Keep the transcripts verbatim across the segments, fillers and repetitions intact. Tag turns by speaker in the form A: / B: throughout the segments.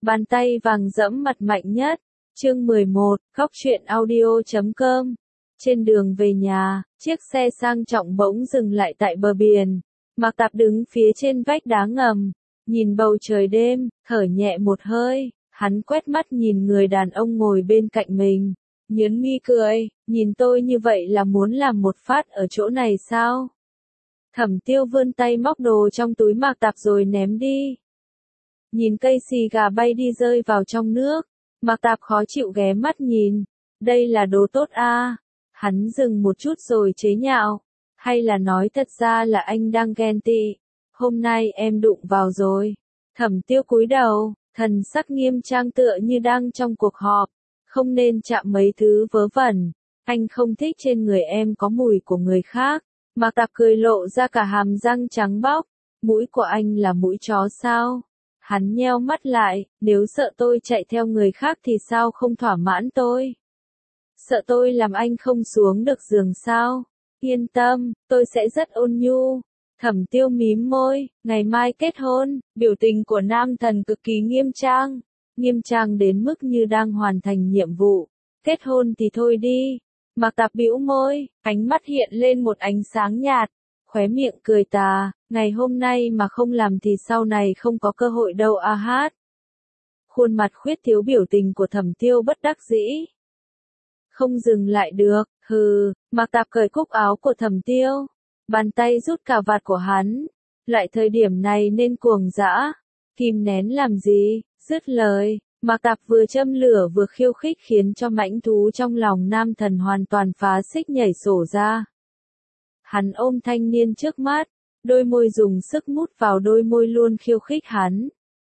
A: Bàn tay vàng dẫm mặt mạnh nhất. Chương mười một, Góc truyện audio chấm com. Trên đường về nhà, chiếc xe sang trọng bỗng dừng lại tại bờ biển. Mạc Tạp đứng phía trên vách đá ngầm, nhìn bầu trời đêm, thở nhẹ một hơi, hắn quét mắt nhìn người đàn ông ngồi bên cạnh mình, nhớn mi cười, nhìn tôi như vậy là muốn làm một phát ở chỗ này sao? Thẩm Tiêu vươn tay móc đồ trong túi Mạc Tạp rồi ném đi. Nhìn cây xì gà bay đi rơi vào trong nước, Mạc Tạp khó chịu ghé mắt nhìn, đây là đồ tốt a. Hắn dừng một chút rồi chế nhạo, hay là nói thật ra là anh đang ghen tị, hôm nay em đụng vào rồi. Thẩm Tiêu cúi đầu, thần sắc nghiêm trang tựa như đang trong cuộc họp, không nên chạm mấy thứ vớ vẩn, anh không thích trên người em có mùi của người khác. Mạc Tạp cười lộ ra cả hàm răng trắng bóc, mũi của anh là mũi chó sao? Hắn nheo mắt lại, nếu sợ tôi chạy theo người khác thì sao không thỏa mãn tôi? Sợ tôi làm anh không xuống được giường sao? Yên tâm, tôi sẽ rất ôn nhu. Thẩm Tiêu mím môi, ngày mai kết hôn, biểu tình của nam thần cực kỳ nghiêm trang, nghiêm trang đến mức như đang hoàn thành nhiệm vụ. Kết hôn thì thôi đi. Mạc Tạp bĩu môi, ánh mắt hiện lên một ánh sáng nhạt, khóe miệng cười tà, ngày hôm nay mà không làm thì sau này không có cơ hội đâu a hát. Khuôn mặt khuyết thiếu biểu tình của Thẩm Tiêu bất đắc dĩ. Không dừng lại được, hừ, Mạc Tạp cởi cúc áo của Thẩm Tiêu, bàn tay rút cà vạt của hắn, lại thời điểm này nên cuồng dã, kìm nén làm gì, dứt lời. Mạc Tạp vừa châm lửa vừa khiêu khích khiến cho mãnh thú trong lòng nam thần hoàn toàn phá xích nhảy sổ ra. Hắn ôm thanh niên trước mắt, đôi môi dùng sức mút vào đôi môi luôn khiêu khích hắn.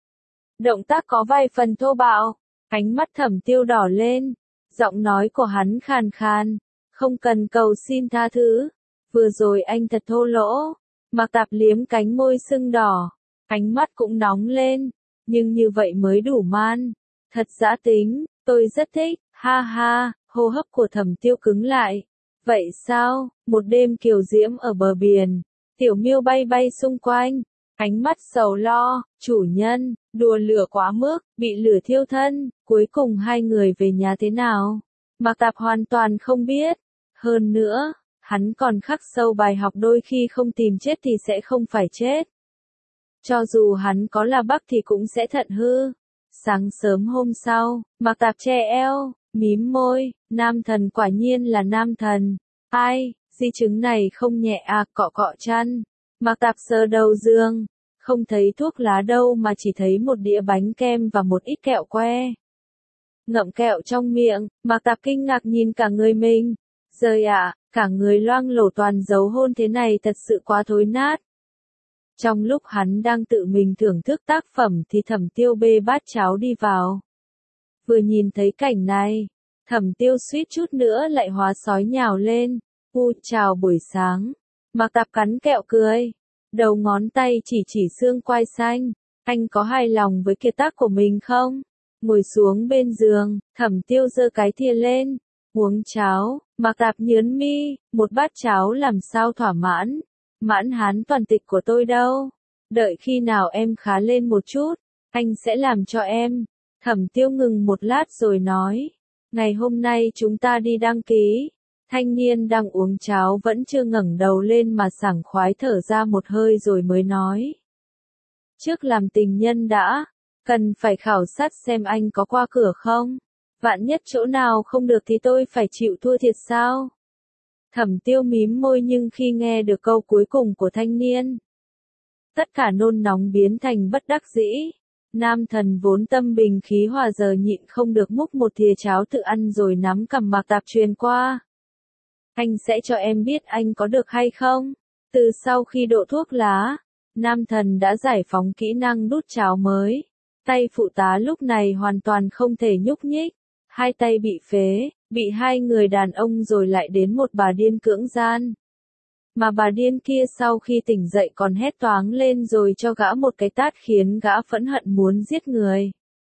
A: Động tác có vài phần thô bạo, ánh mắt Thẩm Tiêu đỏ lên, giọng nói của hắn khàn khàn, không cần cầu xin tha thứ, vừa rồi anh thật thô lỗ. Mạc Tạp liếm cánh môi sưng đỏ, ánh mắt cũng nóng lên, nhưng như vậy mới đủ man. Thật dã tính, tôi rất thích, ha ha, hô hấp của Thẩm Tiêu cứng lại. Vậy sao, một đêm kiều diễm ở bờ biển, tiểu miêu bay bay xung quanh, ánh mắt sầu lo, chủ nhân, đùa lửa quá mức, bị lửa thiêu thân, cuối cùng hai người về nhà thế nào? Mạc Tạp hoàn toàn không biết. Hơn nữa, hắn còn khắc sâu bài học đôi khi không tìm chết thì sẽ không phải chết. Cho dù hắn có là Bắc thì cũng sẽ thận hư. Sáng sớm hôm sau, Mạc Tạp che eo, mím môi, nam thần quả nhiên là nam thần. Ai, di chứng này không nhẹ à, cọ cọ chăn. Mạc Tạp sờ đầu giường, không thấy thuốc lá đâu mà chỉ thấy một đĩa bánh kem và một ít kẹo que. Ngậm kẹo trong miệng, Mạc Tạp kinh ngạc nhìn cả người mình. Giời ạ, cả người loang lổ toàn dấu hôn thế này thật sự quá thối nát. Trong lúc hắn đang tự mình thưởng thức tác phẩm thì Thẩm Tiêu bê bát cháo đi vào. Vừa nhìn thấy cảnh này, Thẩm Tiêu suýt chút nữa lại hóa sói nhào lên. U, chào buổi sáng. Mạc Tạp cắn kẹo cười, đầu ngón tay chỉ chỉ xương quai xanh. Anh có hài lòng với kiệt tác của mình không? Ngồi xuống bên giường, Thẩm Tiêu giơ cái thìa lên, uống cháo. Mạc Tạp nhớn mi, một bát cháo làm sao thỏa mãn? Mãn hán toàn tịch của tôi đâu. Đợi khi nào em khá lên một chút, anh sẽ làm cho em. Thẩm Tiêu ngừng một lát rồi nói, ngày hôm nay chúng ta đi đăng ký. Thanh niên đang uống cháo vẫn chưa ngẩng đầu lên mà sảng khoái thở ra một hơi rồi mới nói. Trước làm tình nhân đã, cần phải khảo sát xem anh có qua cửa không. Vạn nhất chỗ nào không được thì tôi phải chịu thua thiệt sao? Thẩm Tiêu mím môi nhưng khi nghe được câu cuối cùng của thanh niên, tất cả nôn nóng biến thành bất đắc dĩ. Nam thần vốn tâm bình khí hòa giờ nhịn không được múc một thìa cháo tự ăn rồi nắm cằm Mạc Tạp truyền qua. Anh sẽ cho em biết anh có được hay không? Từ sau khi độ thuốc lá, nam thần đã giải phóng kỹ năng đút cháo mới. Tay phụ tá lúc này hoàn toàn không thể nhúc nhích. Hai tay bị phế, bị hai người đàn ông rồi lại đến một bà điên cưỡng gian. Mà bà điên kia sau khi tỉnh dậy còn hét toáng lên rồi cho gã một cái tát khiến gã phẫn hận muốn giết người.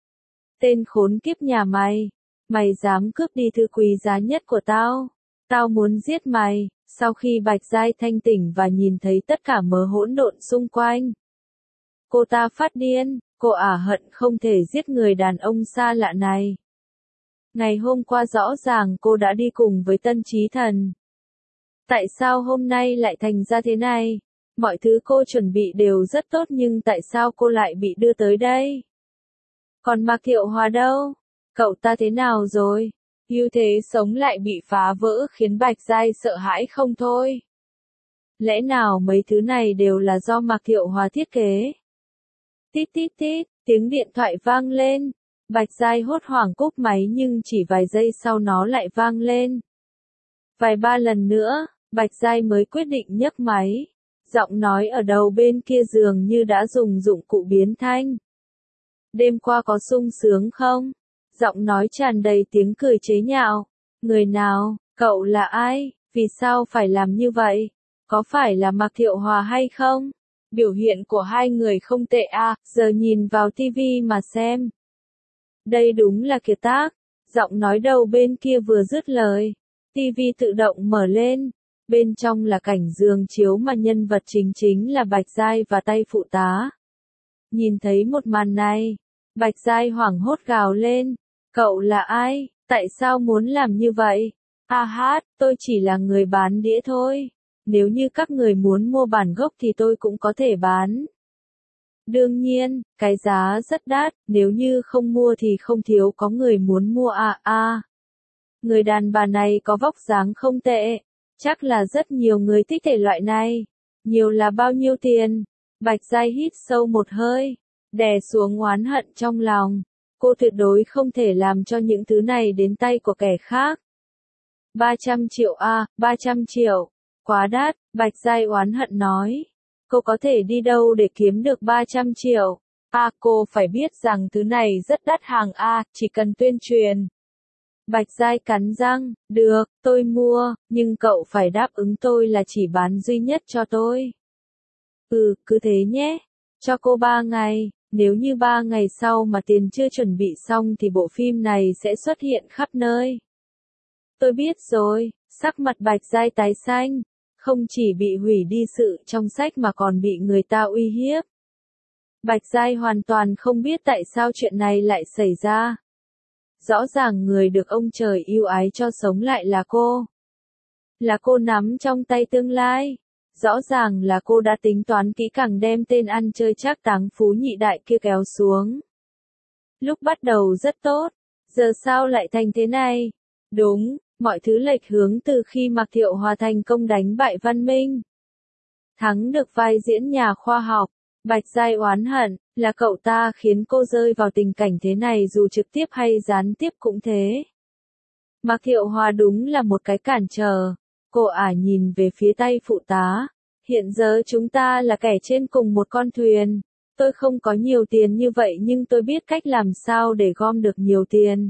A: Tên khốn kiếp nhà mày, mày dám cướp đi thứ quý giá nhất của tao, tao muốn giết mày. Sau khi Bạch Giai thanh tỉnh và nhìn thấy tất cả mớ hỗn độn xung quanh, cô ta phát điên, Cô ả hận không thể giết người đàn ông xa lạ này. Ngày hôm qua rõ ràng cô đã đi cùng với Tân Chí Thần. Tại sao hôm nay lại thành ra thế này? Mọi thứ cô chuẩn bị đều rất tốt nhưng tại sao cô lại bị đưa tới đây? Còn Mạc Thiệu Hòa đâu? Cậu ta thế nào rồi? Ưu thế sống lại bị phá vỡ khiến Bạch Giai sợ hãi không thôi. Lẽ nào mấy thứ này đều là do Mạc Thiệu Hòa thiết kế? Tít tít tít, tiếng điện thoại vang lên. Bạch Giai hốt hoảng cúp máy nhưng chỉ vài giây sau nó lại vang lên. Vài ba lần nữa, Bạch Giai mới quyết định nhấc máy. Giọng nói ở đầu bên kia dường như đã dùng dụng cụ biến thanh. Đêm qua có sung sướng không? Giọng nói tràn đầy tiếng cười chế nhạo. Người nào? Cậu là ai? Vì sao phải làm như vậy? Có phải là Mạc Thiệu Hòa hay không? Biểu hiện của hai người không tệ à, giờ nhìn vào tivi mà xem. Đây đúng là kiệt tác. Giọng nói đầu bên kia vừa dứt lời. Tivi tự động mở lên. Bên trong là cảnh giường chiếu mà nhân vật chính chính là Bạch Giai và tay phụ tá. Nhìn thấy một màn này, Bạch Giai hoảng hốt gào lên. Cậu là ai? Tại sao muốn làm như vậy? A hát, tôi chỉ là người bán đĩa thôi. Nếu như các người muốn mua bản gốc thì tôi cũng có thể bán. Đương nhiên, cái giá rất đắt, nếu như không mua thì không thiếu có người muốn mua à à. Người đàn bà này có vóc dáng không tệ. Chắc là rất nhiều người thích thể loại này. Nhiều là bao nhiêu tiền? Bạch Giai hít sâu một hơi, đè xuống oán hận trong lòng. Cô tuyệt đối không thể làm cho những thứ này đến tay của kẻ khác. ba trăm triệu à, ba trăm triệu. Quá đắt, Bạch Giai oán hận nói. Cô có thể đi đâu để kiếm được ba trăm triệu? À, cô phải biết rằng thứ này rất đắt hàng à, chỉ cần tuyên truyền. Bạch Giai cắn răng, được, tôi mua, nhưng cậu phải đáp ứng tôi là chỉ bán duy nhất cho tôi. Ừ, cứ thế nhé. Cho cô ba ngày, nếu như ba ngày sau mà tiền chưa chuẩn bị xong thì bộ phim này sẽ xuất hiện khắp nơi. Tôi biết rồi, sắc mặt Bạch Giai tái xanh, không chỉ bị hủy đi sự trong sách mà còn bị người ta uy hiếp. Bạch Giai hoàn toàn không biết tại sao chuyện này lại xảy ra. Rõ ràng người được ông trời yêu ái cho sống lại là cô. Là cô nắm trong tay tương lai. Rõ ràng là cô đã tính toán kỹ càng đem tên ăn chơi trác táng phú nhị đại kia kéo xuống. Lúc bắt đầu rất tốt, giờ sao lại thành thế này? Đúng, mọi thứ lệch hướng từ khi Mạc Thiệu Hòa thành công đánh bại Văn Minh. Thắng được vai diễn nhà khoa học, Bạch Giai oán hận, là cậu ta khiến cô rơi vào tình cảnh thế này dù trực tiếp hay gián tiếp cũng thế. Mạc Thiệu Hòa đúng là một cái cản trở. Cô ả nhìn về phía tay phụ tá. Hiện giờ chúng ta là kẻ trên cùng một con thuyền. Tôi không có nhiều tiền như vậy nhưng tôi biết cách làm sao để gom được nhiều tiền.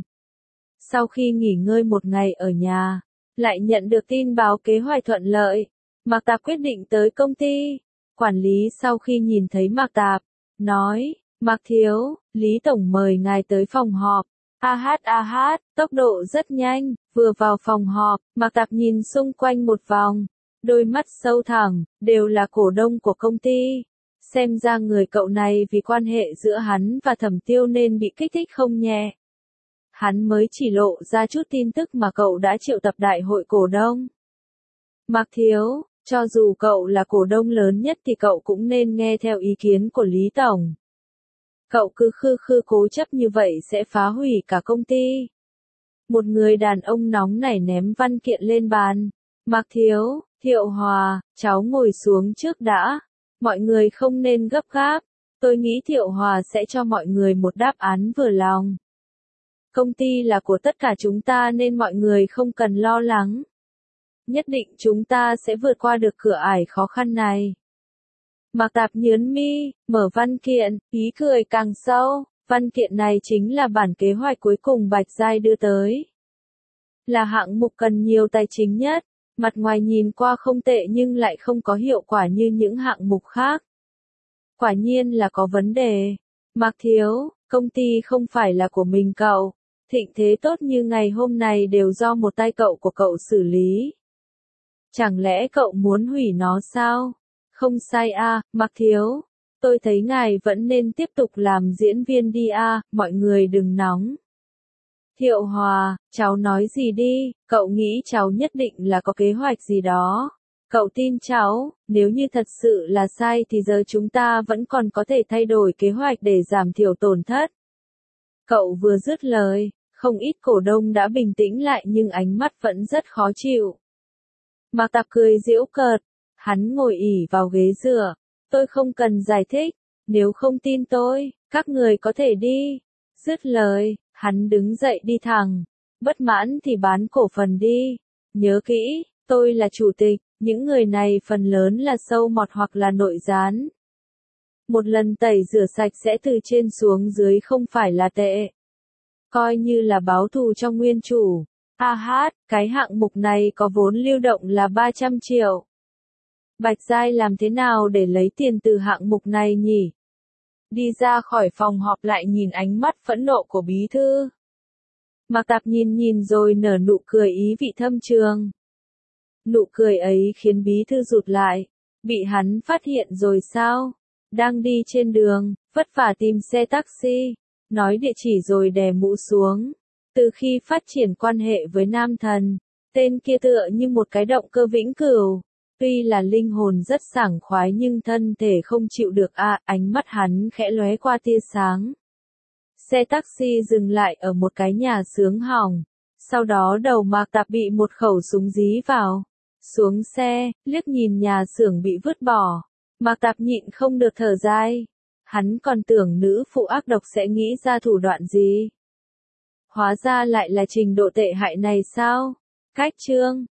A: Sau khi nghỉ ngơi một ngày ở nhà, lại nhận được tin báo kế hoạch thuận lợi. Mạc Tạp quyết định tới công ty. Quản lý sau khi nhìn thấy Mạc Tạp, nói, Mạc Thiếu, Lý Tổng mời ngài tới phòng họp. A hát a hát, tốc độ rất nhanh, vừa vào phòng họp, Mạc Tạp nhìn xung quanh một vòng. Đôi mắt sâu thẳm, đều là cổ đông của công ty. Xem ra người cậu này vì quan hệ giữa hắn và Thẩm Tiêu nên bị kích thích không nhẹ. Hắn mới chỉ lộ ra chút tin tức mà cậu đã triệu tập đại hội cổ đông. Mạc Thiếu, cho dù cậu là cổ đông lớn nhất thì cậu cũng nên nghe theo ý kiến của Lý Tổng. Cậu cứ khư khư cố chấp như vậy sẽ phá hủy cả công ty. Một người đàn ông nóng nảy ném văn kiện lên bàn. Mạc Thiếu, Thiệu Hòa, cháu ngồi xuống trước đã. Mọi người không nên gấp gáp. Tôi nghĩ Thiệu Hòa sẽ cho mọi người một đáp án vừa lòng. Công ty là của tất cả chúng ta nên mọi người không cần lo lắng. Nhất định chúng ta sẽ vượt qua được cửa ải khó khăn này. Mạc Tạp nhớn mi, mở văn kiện, ý cười càng sâu. Văn kiện này chính là bản kế hoạch cuối cùng Bạch Giai đưa tới. Là hạng mục cần nhiều tài chính nhất. Mặt ngoài nhìn qua không tệ nhưng lại không có hiệu quả như những hạng mục khác. Quả nhiên là có vấn đề. Mạc Thiếu, công ty không phải là của mình cậu. Thịnh thế tốt như ngày hôm nay đều do một tay cậu của cậu xử lý. Chẳng lẽ cậu muốn hủy nó sao? Không sai à, Mạc Thiếu. Tôi thấy ngài vẫn nên tiếp tục làm diễn viên đi a, mọi người đừng nóng. Thiệu Hòa, cháu nói gì đi, cậu nghĩ cháu nhất định là có kế hoạch gì đó. Cậu tin cháu, nếu như thật sự là sai thì giờ chúng ta vẫn còn có thể thay đổi kế hoạch để giảm thiểu tổn thất. Cậu vừa dứt lời, không ít cổ đông đã bình tĩnh lại nhưng ánh mắt vẫn rất khó chịu. Mạc Tạp cười giễu cợt, hắn ngồi ỉ vào ghế dựa. Tôi không cần giải thích, nếu không tin tôi, các người có thể đi. Dứt lời, hắn đứng dậy đi thẳng. Bất mãn thì bán cổ phần đi. Nhớ kỹ, tôi là chủ tịch, những người này phần lớn là sâu mọt hoặc là nội gián. Một lần tẩy rửa sạch sẽ từ trên xuống dưới không phải là tệ. Coi như là báo thù cho nguyên chủ. A hát, cái hạng mục này có vốn lưu động là ba trăm triệu. Bạch Giai làm thế nào để lấy tiền từ hạng mục này nhỉ? Đi ra khỏi phòng họp lại nhìn ánh mắt phẫn nộ của bí thư. Mạc Tạp nhìn nhìn rồi nở nụ cười ý vị thâm trường. Nụ cười ấy khiến bí thư rụt lại. Bị hắn phát hiện rồi sao? Đang đi trên đường, vất vả tìm xe taxi, nói địa chỉ rồi đè mũ xuống. Từ khi phát triển quan hệ với nam thần, tên kia tựa như một cái động cơ vĩnh cửu. Tuy là linh hồn rất sảng khoái nhưng thân thể không chịu được a, à, ánh mắt hắn khẽ lóe qua tia sáng. Xe taxi dừng lại ở một cái nhà xướng hỏng. Sau đó đầu Mạc Tạp bị một khẩu súng dí vào. Xuống xe, liếc nhìn nhà xưởng bị vứt bỏ. Mạc Tạp nhịn không được thở dài. Hắn còn tưởng nữ phụ ác độc sẽ nghĩ ra thủ đoạn gì. Hóa ra lại là trình độ tệ hại này sao? Cách chương